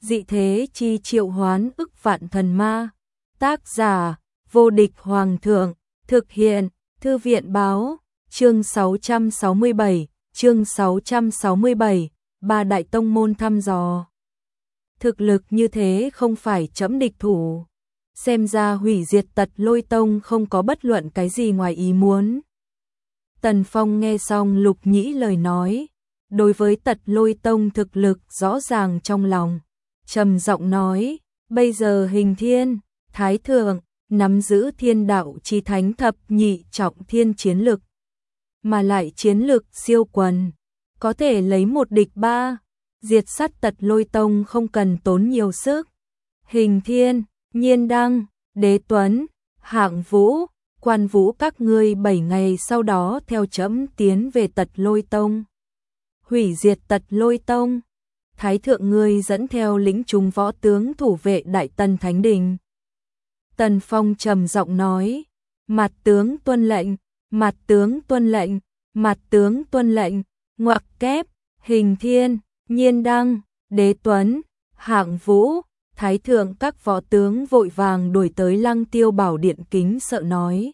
dị thế chi triệu hoán ức vạn thần ma. Tác giả, vô địch hoàng thượng, thực hiện, thư viện báo, chương 667, ba đại tông môn thăm dò. Thực lực như thế không phải trẫm địch thủ. Xem ra hủy diệt Tật Lôi Tông không có bất luận cái gì ngoài ý muốn. Tần Phong nghe xong Lục Nhĩ lời nói, đối với Tật Lôi Tông thực lực rõ ràng trong lòng, trầm giọng nói, bây giờ Hình Thiên, Thái Thượng, nắm giữ thiên đạo chi thánh thập nhị trọng thiên chiến lực, mà lại chiến lực siêu quần, có thể lấy một địch ba, diệt sát Tật Lôi Tông không cần tốn nhiều sức. Hình Thiên, Nhiên Đăng, Đế Tuấn, Hạng Vũ, Quan Vũ các ngươi 7 ngày sau đó theo trẫm tiến về Tật Lôi Tông, hủy diệt Tật Lôi Tông. Thái thượng ngươi dẫn theo lĩnh chúng võ tướng thủ vệ Đại Tần Thánh Đình. Tần Phong trầm giọng nói, mặt tướng tuân lệnh, mặt tướng tuân lệnh, mặt tướng tuân lệnh. Ngoặc kép, Hình Thiên, Nhiên Đăng, Đế Tuấn, Hạng Vũ, Thái thượng các võ tướng vội vàng đuổi tới Lăng Tiêu Bảo Điện kính sợ nói.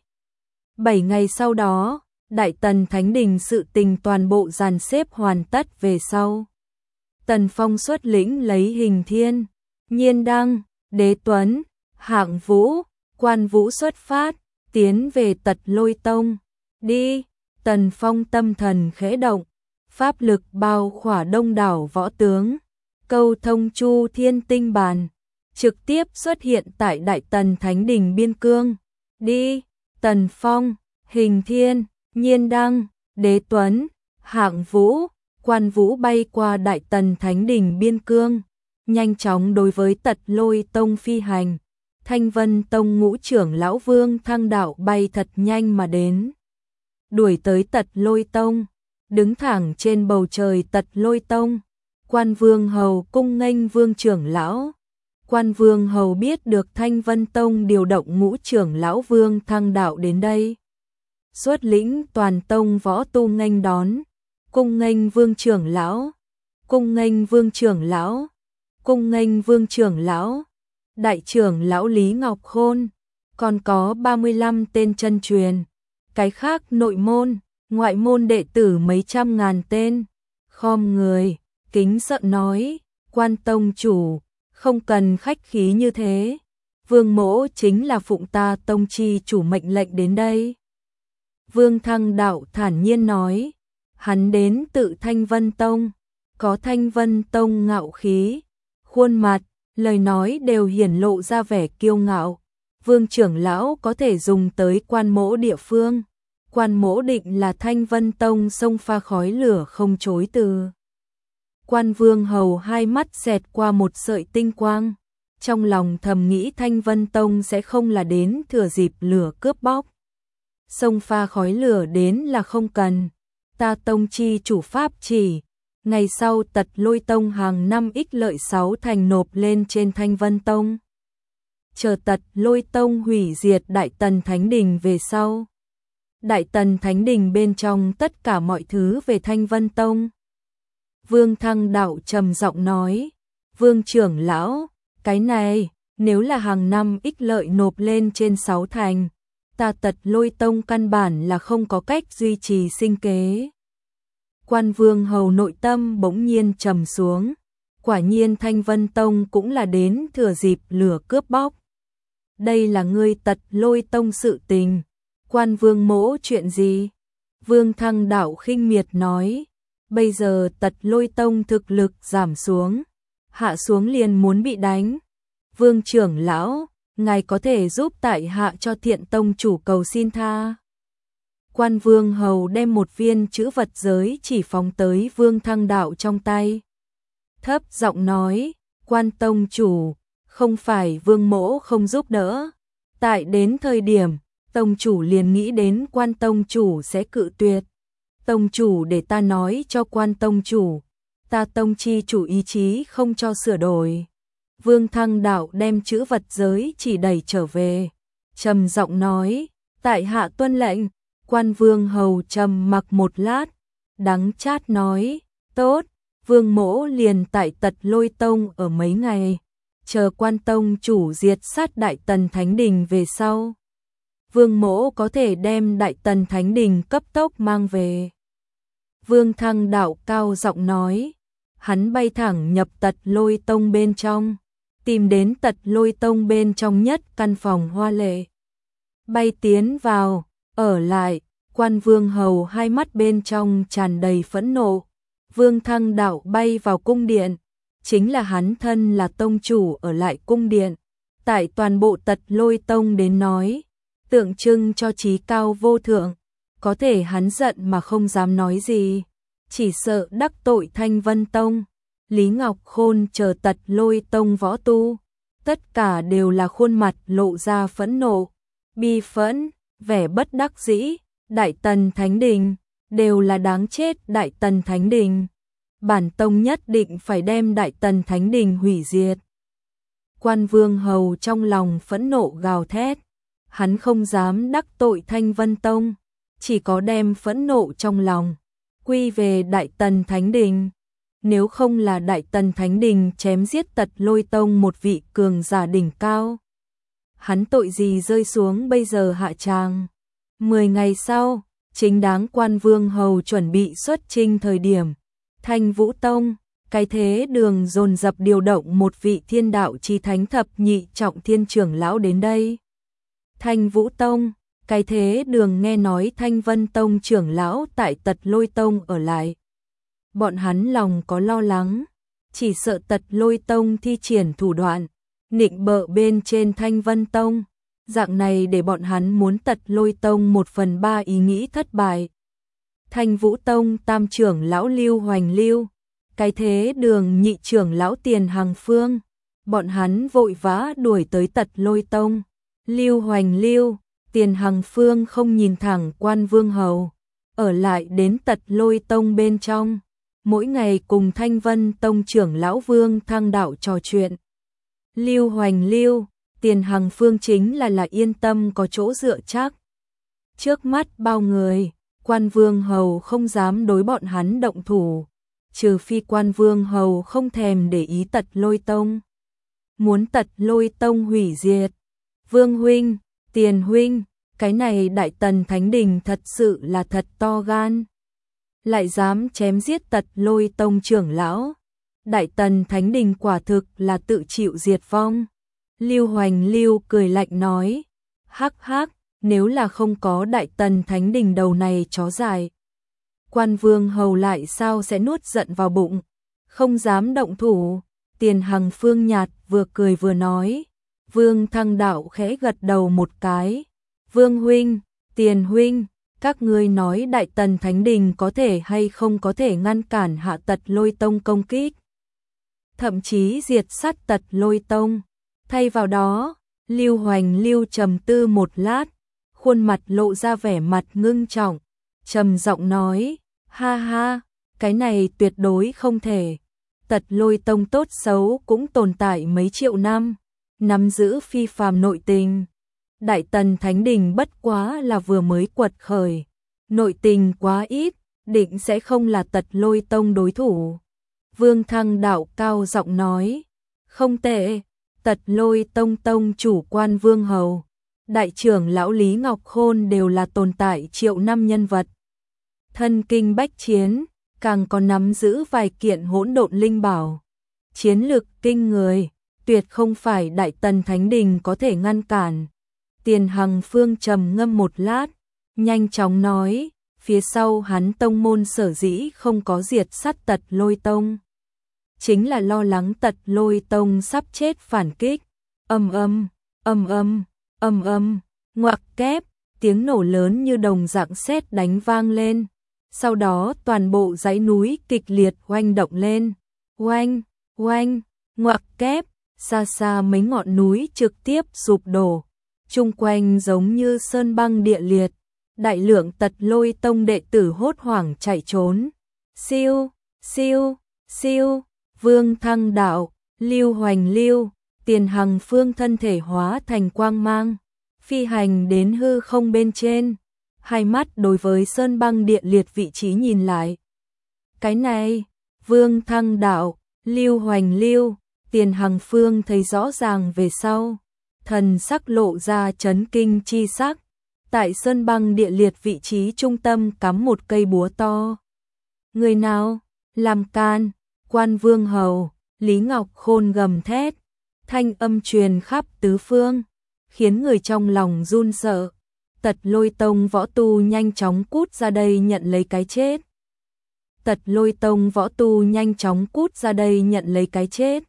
7 ngày sau đó, Đại Tần Thánh Đình sự tình toàn bộ dàn xếp hoàn tất về sau. Tần Phong xuất lĩnh lấy Hình Thiên, Nhiên Đăng, Đế Tuấn, Hạng Vũ, Quan Vũ xuất phát, tiến về Tật Lôi Tông. Đi, Tần Phong tâm thần khẽ động, pháp lực bao khỏa đông đảo võ tướng, câu thông chu thiên tinh bàn, trực tiếp xuất hiện tại Đại Tần Thánh Đình biên cương. Đi, Tần Phong, Hình Thiên, Nhiên Đăng, Đế Tuấn, Hạng Vũ, Quan Vũ bay qua Đại Tần Thánh Đình biên cương, nhanh chóng đối với Tật Lôi Tông phi hành. Thanh Vân Tông ngũ trưởng lão Vương Thăng Đạo bay thật nhanh mà đến, đuổi tới Tật Lôi Tông, đứng thẳng trên bầu trời Tật Lôi Tông. Quan Vương Hầu cung nghênh Vương trưởng lão. Quan Vương Hầu biết được Thanh Vân Tông điều động ngũ trưởng lão Vương Thăng Đạo đến đây, xuất lĩnh toàn tông võ tu nghênh đón. Cung nghênh Vương trưởng lão, cung nghênh Vương trưởng lão, cung nghênh Vương trưởng lão. Đại trưởng lão Lý Ngọc Khôn, còn có 35 tên chân truyền, cái khác nội môn, ngoại môn đệ tử mấy trăm ngàn tên, khom người, kính sợ nói, Quan tông chủ, không cần khách khí như thế, Vương mỗ chính là phụng ta tông chi chủ mệnh lệnh đến đây. Vương Thăng Đạo thản nhiên nói, hắn đến tự Thanh Vân Tông, có Thanh Vân Tông ngạo khí, khuôn mặt, lời nói đều hiển lộ ra vẻ kiêu ngạo. Vương trưởng lão có thể dùng tới quan mỗ địa phương, quan mỗ định là Thanh Vân Tông sông pha khói lửa không chối từ. Quan Vương Hầu hai mắt xẹt qua một sợi tinh quang, trong lòng thầm nghĩ Thanh Vân Tông sẽ không là đến thừa dịp lửa cướp bóc. Sông pha khói lửa đến là không cần, ta tông chi chủ pháp chỉ, ngày sau Tật Lôi Tông hàng năm ích lợi 6 thành nộp lên trên Thanh Vân Tông. Chờ Tật Lôi Tông hủy diệt Đại Tần Thánh Đình về sau, Đại Tần Thánh Đình bên trong tất cả mọi thứ về Thanh Vân Tông. Vương Thăng Đạo trầm giọng nói, Vương trưởng lão, cái này, nếu là hàng năm ích lợi nộp lên trên 6 thành, ta Tật Lôi Tông căn bản là không có cách duy trì sinh kế. Quan Vương Hầu nội tâm bỗng nhiên trầm xuống, quả nhiên Thanh Vân Tông cũng là đến thừa dịp lửa cướp bóc. Đây là ngươi Tật Lôi Tông sự tình, Quan Vương mỗ chuyện gì? Vương Thăng Đạo khinh miệt nói, bây giờ Tật Lôi Tông thực lực giảm xuống, hạ xuống liền muốn bị đánh. Vương trưởng lão, ngài có thể giúp tại hạ cho Thiện Tông chủ cầu xin tha. Quan Vương Hầu đem một viên chữ vật giới chỉ phóng tới Vương Thăng Đạo trong tay, thấp giọng nói, Quan tông chủ, không phải Vương mỗ không giúp đỡ, tại đến thời điểm, tông chủ liền nghĩ đến Quan tông chủ sẽ cự tuyệt. Tông chủ để ta nói cho Quan tông chủ, ta tông chi chủ ý chí không cho sửa đổi. Vương Thăng Đạo đem chữ vật giới chỉ đẩy trở về, trầm giọng nói, tại hạ tuân lệnh. Quan Vương Hầu trầm mặc một lát, đắng chát nói, tốt. Vương Mỗ liền tại Tật Lôi Tông ở mấy ngày, chờ Quan tông chủ diệt sát Đại Tần Thánh Đình về sau. Vương Mỗ có thể đem Đại Tần Thánh Đình cấp tốc mang về. Vương Thăng Đạo cao giọng nói, hắn bay thẳng nhập Tật Lôi Tông bên trong, tìm đến Tật Lôi Tông bên trong nhất căn phòng hoa lệ. Bay tiến vào, ở lại, Quan Vương hầu hai mắt bên trong tràn đầy phẫn nộ. Vương Thăng Đạo bay vào cung điện, chính là hắn thân là tông chủ ở lại cung điện, tại toàn bộ Tật Lôi Tông đến nói, tượng trưng cho trí cao vô thượng, có thể hắn giận mà không dám nói gì, chỉ sợ đắc tội Thanh Vân Tông, Lý Ngọc Khôn chờ Tật Lôi Tông võ tu, tất cả đều là khuôn mặt lộ ra phẫn nộ, bi phẫn, vẻ bất đắc dĩ. Đại Tần Thánh Đình đều là đáng chết. Đại Tần Thánh Đình, bản tông nhất định phải đem Đại Tần Thánh Đình hủy diệt. Quan Vương hầu trong lòng phẫn nộ gào thét, hắn không dám đắc tội Thanh Vân Tông, chỉ có đem phẫn nộ trong lòng quy về Đại Tần Thánh Đình. Nếu không là Đại Tần Thánh Đình chém giết Tật Lôi Tông một vị cường giả đỉnh cao, hắn tội gì rơi xuống bây giờ hạ tràng. 10 ngày sau, chính đáng Quan Vương hầu chuẩn bị xuất chinh thời điểm, Thanh Vũ Tông, cái thế đường dồn dập điều động một vị thiên đạo chi thánh thập nhị trọng thiên trưởng lão đến đây. Thanh Vũ Tông, cái thế đường nghe nói Thanh Vân Tông trưởng lão tại Tật Lôi Tông ở lại. Bọn hắn lòng có lo lắng, chỉ sợ Tật Lôi Tông thi triển thủ đoạn, nịnh bợ bên trên Thanh Vân Tông. Dạng này để bọn hắn muốn Tật Lôi Tông 1/3 ý nghĩ thất bại. Thanh Vũ Tông tam trưởng lão Lưu Hoành Lưu, cái thế đường nhị trưởng lão Tiền Hằng Phương, bọn hắn vội vã đuổi tới Tật Lôi Tông. Lưu Hoành Lưu, Tiền Hằng Phương không nhìn thẳng Quan Vương hầu, ở lại đến Tật Lôi Tông bên trong, mỗi ngày cùng Thanh Vân Tông trưởng lão Vương Thăng Đạo trò chuyện. Lưu Hoành Lưu, Tiền Hằng Phương chính là yên tâm có chỗ dựa chắc. Trước mắt bao người, Quan Vương hầu không dám đối bọn hắn động thủ, trừ phi Quan Vương hầu không thèm để ý Tật Lôi Tông. Muốn Tật Lôi Tông hủy diệt. Vương huynh, Tiền huynh, cái này Đại Tần Thánh Đình thật sự là thật to gan. Lại dám chém giết Tật Lôi Tông trưởng lão. Đại Tần Thánh Đình quả thực là tự chịu diệt vong. Lưu Hoành Lưu cười lạnh nói, hắc hắc, nếu là không có Đại Tần Thánh Đình đầu này chó dài, Quan Vương hầu lại sao sẽ nuốt giận vào bụng, không dám động thủ. Tiền Hằng Phương nhạt vừa cười vừa nói. Vương Thăng Đạo khẽ gật đầu một cái. Vương huynh, Tiền huynh, các ngươi nói Đại Tần Thánh Đình có thể hay không có thể ngăn cản hạ Tật Lôi Tông công kích, thậm chí diệt sát Tật Lôi Tông. Thay vào đó, Lưu Hoành Lưu trầm tư một lát, khuôn mặt lộ ra vẻ mặt ngưng trọng, trầm giọng nói, ha ha, cái này tuyệt đối không thể. Tật Lôi Tông tốt xấu cũng tồn tại mấy triệu năm, nắm giữ phi phàm nội tình. Đại Tần Thánh Đình bất quá là vừa mới quật khởi, nội tình quá ít, định sẽ không là Tật Lôi Tông đối thủ. Vương Thăng Đạo cao giọng nói, không tệ. Tật Lôi Tông tông chủ Quan Vương hầu, đại trưởng lão Lý Ngọc Khôn đều là tồn tại triệu năm nhân vật. Thân kinh bách chiến, càng còn nắm giữ vài kiện hỗn độn linh bảo. Chiến lực kinh người, tuyệt không phải Đại Tần Thánh Đình có thể ngăn cản. Tiền Hằng Phương trầm ngâm một lát, nhanh chóng nói, phía sau hắn tông môn sở dĩ không có diệt sát Tật Lôi Tông, chính là lo lắng Tật Lôi Tông sắp chết phản kích. Âm âm, âm âm, âm âm, ngoặc kép, tiếng nổ lớn như đồng dạng sét đánh vang lên. Sau đó toàn bộ dãy núi kịch liệt oanh động lên. Oanh, oanh, ngoặc kép, xa xa mấy ngọn núi trực tiếp sụp đổ. Chung quanh giống như sơn băng địa liệt. Đại lượng Tật Lôi Tông đệ tử hốt hoảng chạy trốn. Siêu, siêu, siêu. Vương Thăng Đạo, Lưu Hoành Lưu, Tiền Hằng Phương thân thể hóa thành quang mang, phi hành đến hư không bên trên, hai mắt đối với sơn băng địa liệt vị trí nhìn lại. Cái này, Vương Thăng đạo, Lưu Hoành Lưu, Tiền Hằng Phương thấy rõ ràng về sau, thần sắc lộ ra chấn kinh chi sắc. Tại sơn băng địa liệt vị trí trung tâm cắm một cây búa to. Người nào? Làm can, Quan Vương hầu, Lý Ngọc Khôn gầm thét, thanh âm truyền khắp tứ phương, khiến người trong lòng run sợ. Tật Lôi Tông võ tu nhanh chóng cút ra đây nhận lấy cái chết. Tật Lôi Tông võ tu nhanh chóng cút ra đây nhận lấy cái chết.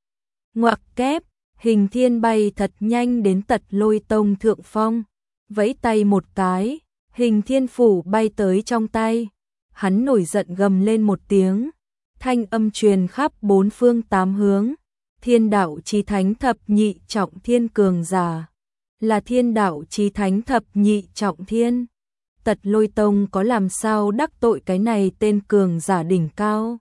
Ngoặc kép, Hình Thiên bay thật nhanh đến Tật Lôi Tông thượng phong, vẫy tay một cái, Hình Thiên phủ bay tới trong tay. Hắn nổi giận gầm lên một tiếng, thanh âm truyền khắp bốn phương tám hướng. Thiên đạo chí thánh thập nhị trọng thiên cường giả, là thiên đạo chí thánh thập nhị trọng thiên. Tật Lôi Tông có làm sao đắc tội cái này tên cường giả đỉnh cao.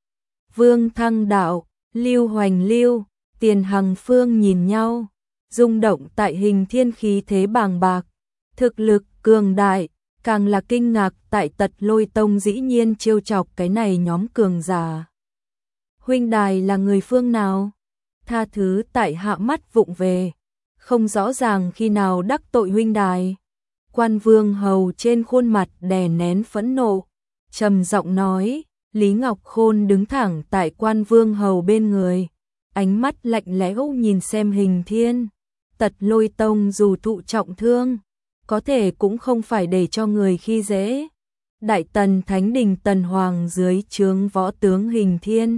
Vương Thăng đạo, Lưu Hoành Lưu, Tiền Hằng Phương nhìn nhau, rung động tại Hình Thiên khí thế bàng bạc, thực lực cường đại, càng là kinh ngạc tại Tật Lôi Tông dĩ nhiên trêu chọc cái này nhóm cường giả. Huynh đài là người phương nào? Tha thứ tại hạ mắt vụng về, không rõ ràng khi nào đắc tội huynh đài. Quan Vương hầu trên khuôn mặt đè nén phẫn nộ, trầm giọng nói. Lý Ngọc Khôn đứng thẳng tại Quan Vương hầu bên người, ánh mắt lạnh lẽo nhìn xem Hình Thiên. Tật Lôi Tông dù thụ trọng thương, có thể cũng không phải để cho người khi dễ. Đại Tần Thánh Đình Tần Hoàng dưới trướng võ tướng Hình Thiên,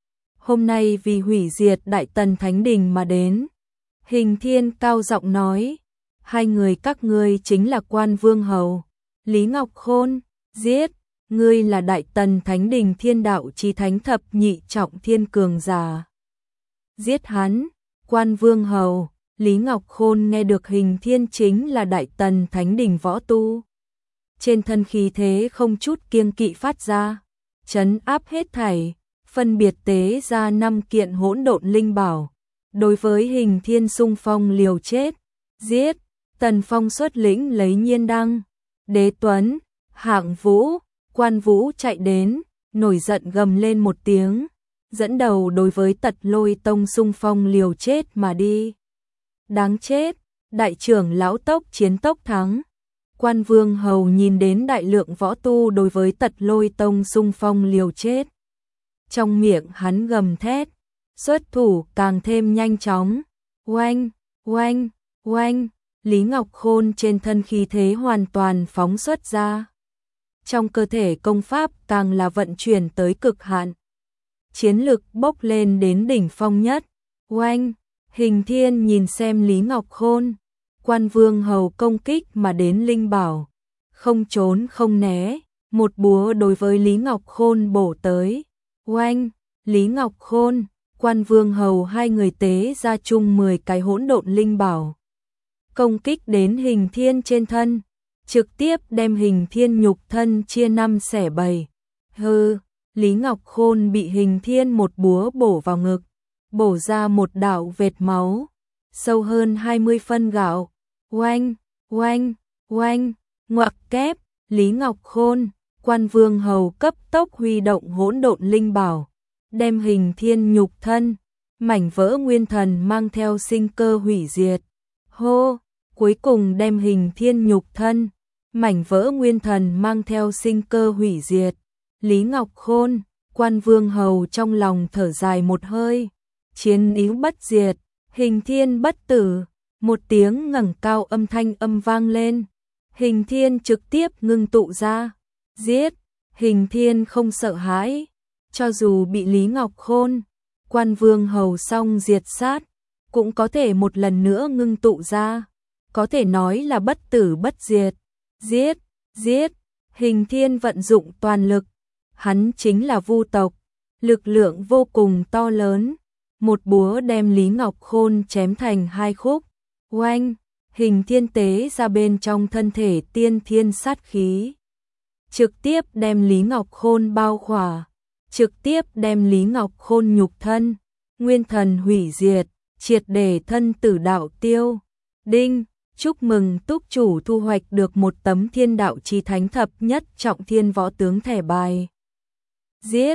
hôm nay vì hủy diệt Đại Tần Thánh Đình mà đến. Hình Thiên cao giọng nói, hai người các ngươi chính là Quan Vương hầu, Lý Ngọc Khôn, giết, ngươi là Đại Tần Thánh Đình thiên đạo chí thánh thập nhị trọng thiên cường giả. Giết hắn. Quan Vương hầu, Lý Ngọc Khôn nghe được Hình Thiên chính là Đại Tần Thánh Đình võ tu. Trên thân khí thế không chút kiêng kỵ phát ra, trấn áp hết thảy, phân biệt tế ra 5 kiện hỗn độn linh bảo. Đối với Hình Thiên xung phong liều chết, giết, Tần Phong xuất lĩnh lấy Nhiên Đăng, Đế Tuấn, Hạng Vũ, Quan Vũ chạy đến, nổi giận gầm lên một tiếng, dẫn đầu đối với Tật Lôi Tông xung phong liều chết mà đi. Đáng chết, đại trưởng lão tốc chiến tốc thắng. Quan Vương hầu nhìn đến đại lượng võ tu đối với Tật Lôi Tông xung phong liều chết, trong miệng hắn gầm thét, xuất thủ càng thêm nhanh chóng. Oanh, oanh, oanh, Lý Ngọc Khôn trên thân khí thế hoàn toàn phóng xuất ra. Trong cơ thể công pháp càng là vận chuyển tới cực hạn. Chiến lực bốc lên đến đỉnh phong nhất. Oanh, Hình Thiên nhìn xem Lý Ngọc Khôn, Quan Vương hầu công kích mà đến linh bảo, không trốn không né, một búa đối với Lý Ngọc Khôn bổ tới. Oanh, Lý Ngọc Khôn, Quan Vương hầu hai người tế ra chung 10 cái hỗn độn linh bảo, công kích đến Hình Thiên trên thân, trực tiếp đem Hình Thiên nhục thân chia 5 xẻ 7. Hừ, Lý Ngọc Khôn bị Hình Thiên một búa bổ vào ngực, bổ ra một đạo vệt máu, sâu hơn 20 phân gạo. Oanh, oanh, oanh, ngoặc kép, Lý Ngọc Khôn, Quan Vương hầu cấp tốc huy động hỗn độn linh bảo, đem Hình Thiên nhục thân, mảnh vỡ nguyên thần mang theo sinh cơ hủy diệt. Hô, cuối cùng đem Hình Thiên nhục thân, mảnh vỡ nguyên thần mang theo sinh cơ hủy diệt. Lý Ngọc Khôn, Quan Vương hầu trong lòng thở dài một hơi, chiến ý bất diệt, Hình Thiên bất tử. Một tiếng ngẩng cao âm thanh âm vang lên, Hình Thiên trực tiếp ngưng tụ ra, giết. Hình Thiên không sợ hãi, cho dù bị Lý Ngọc Khôn, Quan Vương hầu xong diệt sát, cũng có thể một lần nữa ngưng tụ ra, có thể nói là bất tử bất diệt. Giết, giết, Hình Thiên vận dụng toàn lực, hắn chính là Vu tộc, lực lượng vô cùng to lớn, một búa đem Lý Ngọc Khôn chém thành 2 khúc. Oanh, Hình Thiên tế ra bên trong thân thể tiên thiên sát khí, trực tiếp đem Lý Ngọc Khôn bao khỏa, trực tiếp đem Lý Ngọc Khôn nhục thân, nguyên thần hủy diệt, triệt để thân tử đạo tiêu. Đinh, chúc mừng túc chủ thu hoạch được một tấm thiên đạo chí thánh thập nhất trọng thiên võ tướng thẻ bài. Giết,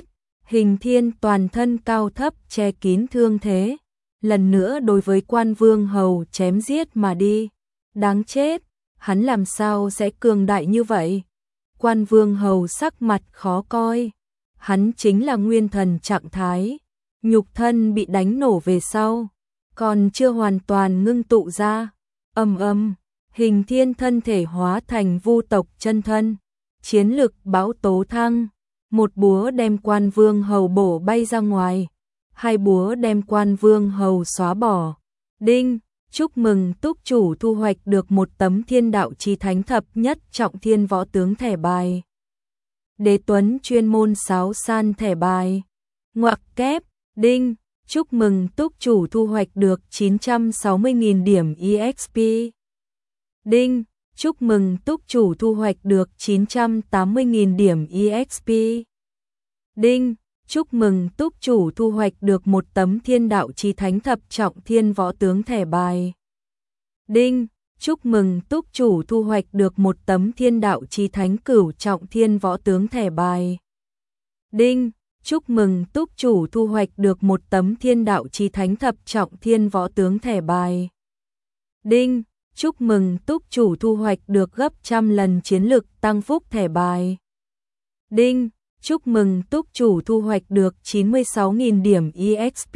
Hình Thiên toàn thân cao thấp che kín thương thế, lần nữa đối với Quan Vương Hầu chém giết mà đi. Đáng chết, hắn làm sao sẽ cường đại như vậy? Quan Vương Hầu sắc mặt khó coi, hắn chính là nguyên thần trạng thái, nhục thân bị đánh nổ về sau, còn chưa hoàn toàn ngưng tụ ra. Hình Thiên thân thể hóa thành vu tộc chân thân, chiến lực bão tố thăng, một búa đem Quan Vương Hầu bổ bay ra ngoài, hai búa đem Quan Vương Hầu xóa bỏ. Đinh, chúc mừng túc chủ thu hoạch được một tấm Thiên Đạo Chí Thánh thập nhất trọng thiên võ tướng thẻ bài. Đế Tuấn chuyên môn sáo san thẻ bài. Ngoặc kép, đinh, chúc mừng túc chủ thu hoạch được 960.000 điểm EXP. Đinh, chúc mừng túc chủ thu hoạch được 980.000 điểm EXP. Đinh, chúc mừng túc chủ thu hoạch được một tấm Thiên Đạo Chí Thánh thập trọng thiên võ tướng thẻ bài. Đinh, chúc mừng túc chủ thu hoạch được một tấm Thiên Đạo Chí Thánh cửu trọng thiên võ tướng thẻ bài. Đinh, chúc mừng túc chủ thu hoạch được một tấm Thiên Đạo Chí Thánh thập trọng thiên võ tướng thẻ bài. Đinh, chúc mừng túc chủ thu hoạch được gấp trăm lần chiến lực tăng phúc thẻ bài. Đinh, chúc mừng túc chủ thu hoạch được 96.000 điểm EXP.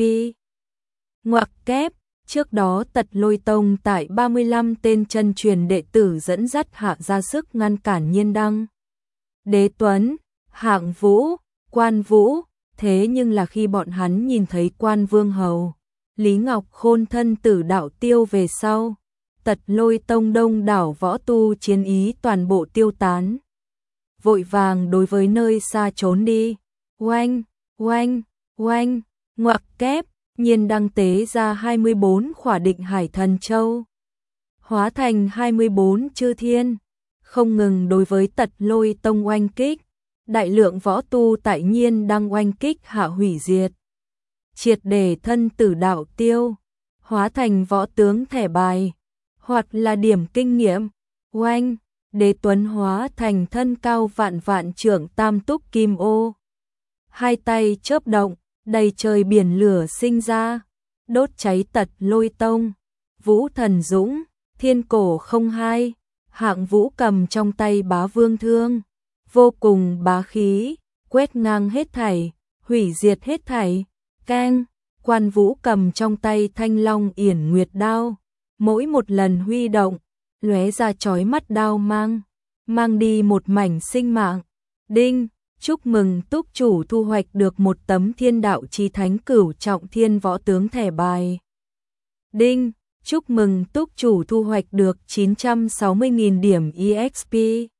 Ngoặc kép, trước đó Tật Lôi Tông tại 35 tên chân truyền đệ tử dẫn dắt hạ ra sức ngăn cản Nhiên Đăng, Đế Tuấn, Hạng Vũ, Quan Vũ, thế nhưng là khi bọn hắn nhìn thấy Quan Vương Hầu, Lý Ngọc Khôn thân tử đạo tiêu về sau, Tật Lôi Tông đông đảo võ tu chiến ý toàn bộ tiêu tán, vội vàng đối với nơi xa trốn đi. Oanh, oanh, oanh, ngoặc kép, Nhiên Đăng tế ra 24 khỏa Định Hải Thần Châu, hóa thành 24 chư thiên, không ngừng đối với Tật Lôi Tông oanh kích. Đại lượng võ tu tại Nhiên Đăng oanh kích hạ hủy diệt, triệt để thân tử đạo tiêu, hóa thành võ tướng thẻ bài, hoặc là điểm kinh nghiệm. Oanh, Đế Tuấn hóa thành thân cao vạn vạn trượng tam túc kim ô, hai tay chớp động, đầy trời biển lửa sinh ra, đốt cháy Tật Lôi Tông. Vũ Thần Dũng, Thiên Cổ không hai, Hạng Vũ cầm trong tay Bá Vương thương, vô cùng bá khí, quét ngang hết thảy, hủy diệt hết thảy. Keng, Quan Vũ cầm trong tay Thanh Long Yển Nguyệt đao, mỗi một lần huy động, lóe ra chói mắt đao mang đi một mảnh sinh mạng. Đinh, chúc mừng túc chủ thu hoạch được một tấm Thiên Đạo Chí Thánh cửu trọng thiên võ tướng thẻ bài. Đinh, chúc mừng túc chủ thu hoạch được 960.000 điểm EXP.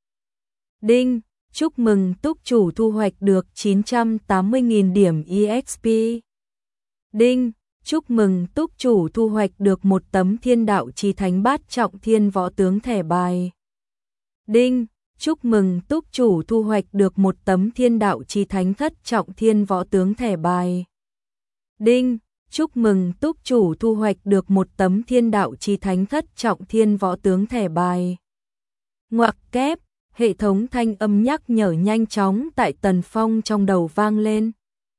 Đinh, chúc mừng túc chủ thu hoạch được 980.000 điểm EXP. Đinh, chúc mừng túc chủ thu hoạch được một tấm Thiên Đạo Chí Thánh bát trọng thiên võ tướng thẻ bài. Đinh, chúc mừng túc chủ thu hoạch được một tấm Thiên Đạo Chí Thánh thất trọng thiên võ tướng thẻ bài. Đinh, chúc mừng túc chủ thu hoạch được một tấm Thiên Đạo Chí Thánh thất trọng thiên võ tướng thẻ bài. Ngoặc kép, hệ thống thanh âm nhắc nhở nhanh chóng tại Tần Phong trong đầu vang lên.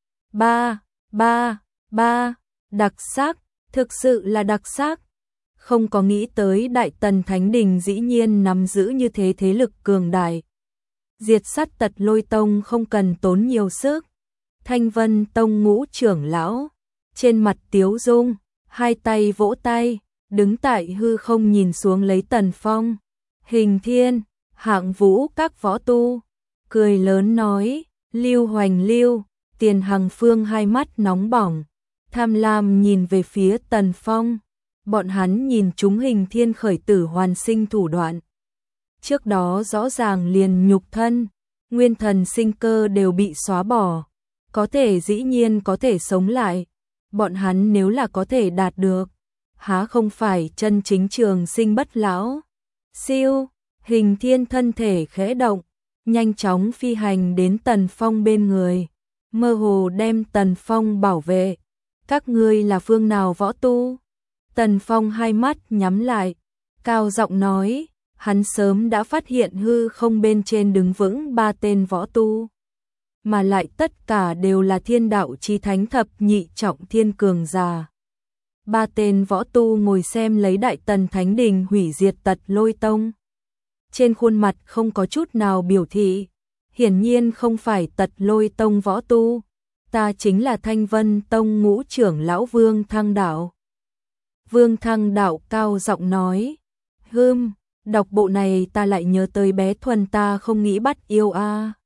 Ba, đặc sắc, thực sự là đặc sắc. Không có nghĩ tới Đại Tần Thánh Đình dĩ nhiên nắm giữ như thế thế lực cường đại. Diệt sát Tật Lôi Tông không cần tốn nhiều sức. Thanh Vân Tông ngũ trưởng lão, trên mặt tiếu dung, hai tay vỗ tay, đứng tại hư không nhìn xuống lấy Tần Phong. Hình Thiên, Hạng Vũ các võ tu, cười lớn nói, Lưu Hoành Lưu, Tiền Hằng Phương hai mắt nóng bỏng, tham lam nhìn về phía Tần Phong. Bọn hắn nhìn chúng Hình Thiên khởi tử hoàn sinh thủ đoạn. Trước đó rõ ràng liền nhục thân, nguyên thần sinh cơ đều bị xóa bỏ, có thể dĩ nhiên có thể sống lại. Bọn hắn nếu là có thể đạt được, há không phải chân chính trường sinh bất lão. Siêu, Hình Thiên thân thể khẽ động, nhanh chóng phi hành đến Tần Phong bên người, mơ hồ đem Tần Phong bảo vệ. Các ngươi là phương nào võ tu? Tần Phong hai mắt nhắm lại, cao giọng nói, hắn sớm đã phát hiện hư không bên trên đứng vững ba tên võ tu. mà lại tất cả đều là thiên đạo chí thánh thập nhị trọng thiên cường giả. Ba tên võ tu ngồi xem lấy Đại Tần Thánh Đình hủy diệt Tật Lôi Tông. Trên khuôn mặt không có chút nào biểu thị, hiển nhiên không phải Tật Lôi Tông võ tu, ta chính là Thanh Vân Tông ngũ trưởng lão Vương Thăng Đạo. Vương Thăng Đạo cao giọng nói, đọc bộ này ta lại nhớ tới bé Thuần ta không nghĩ bắt yêu a.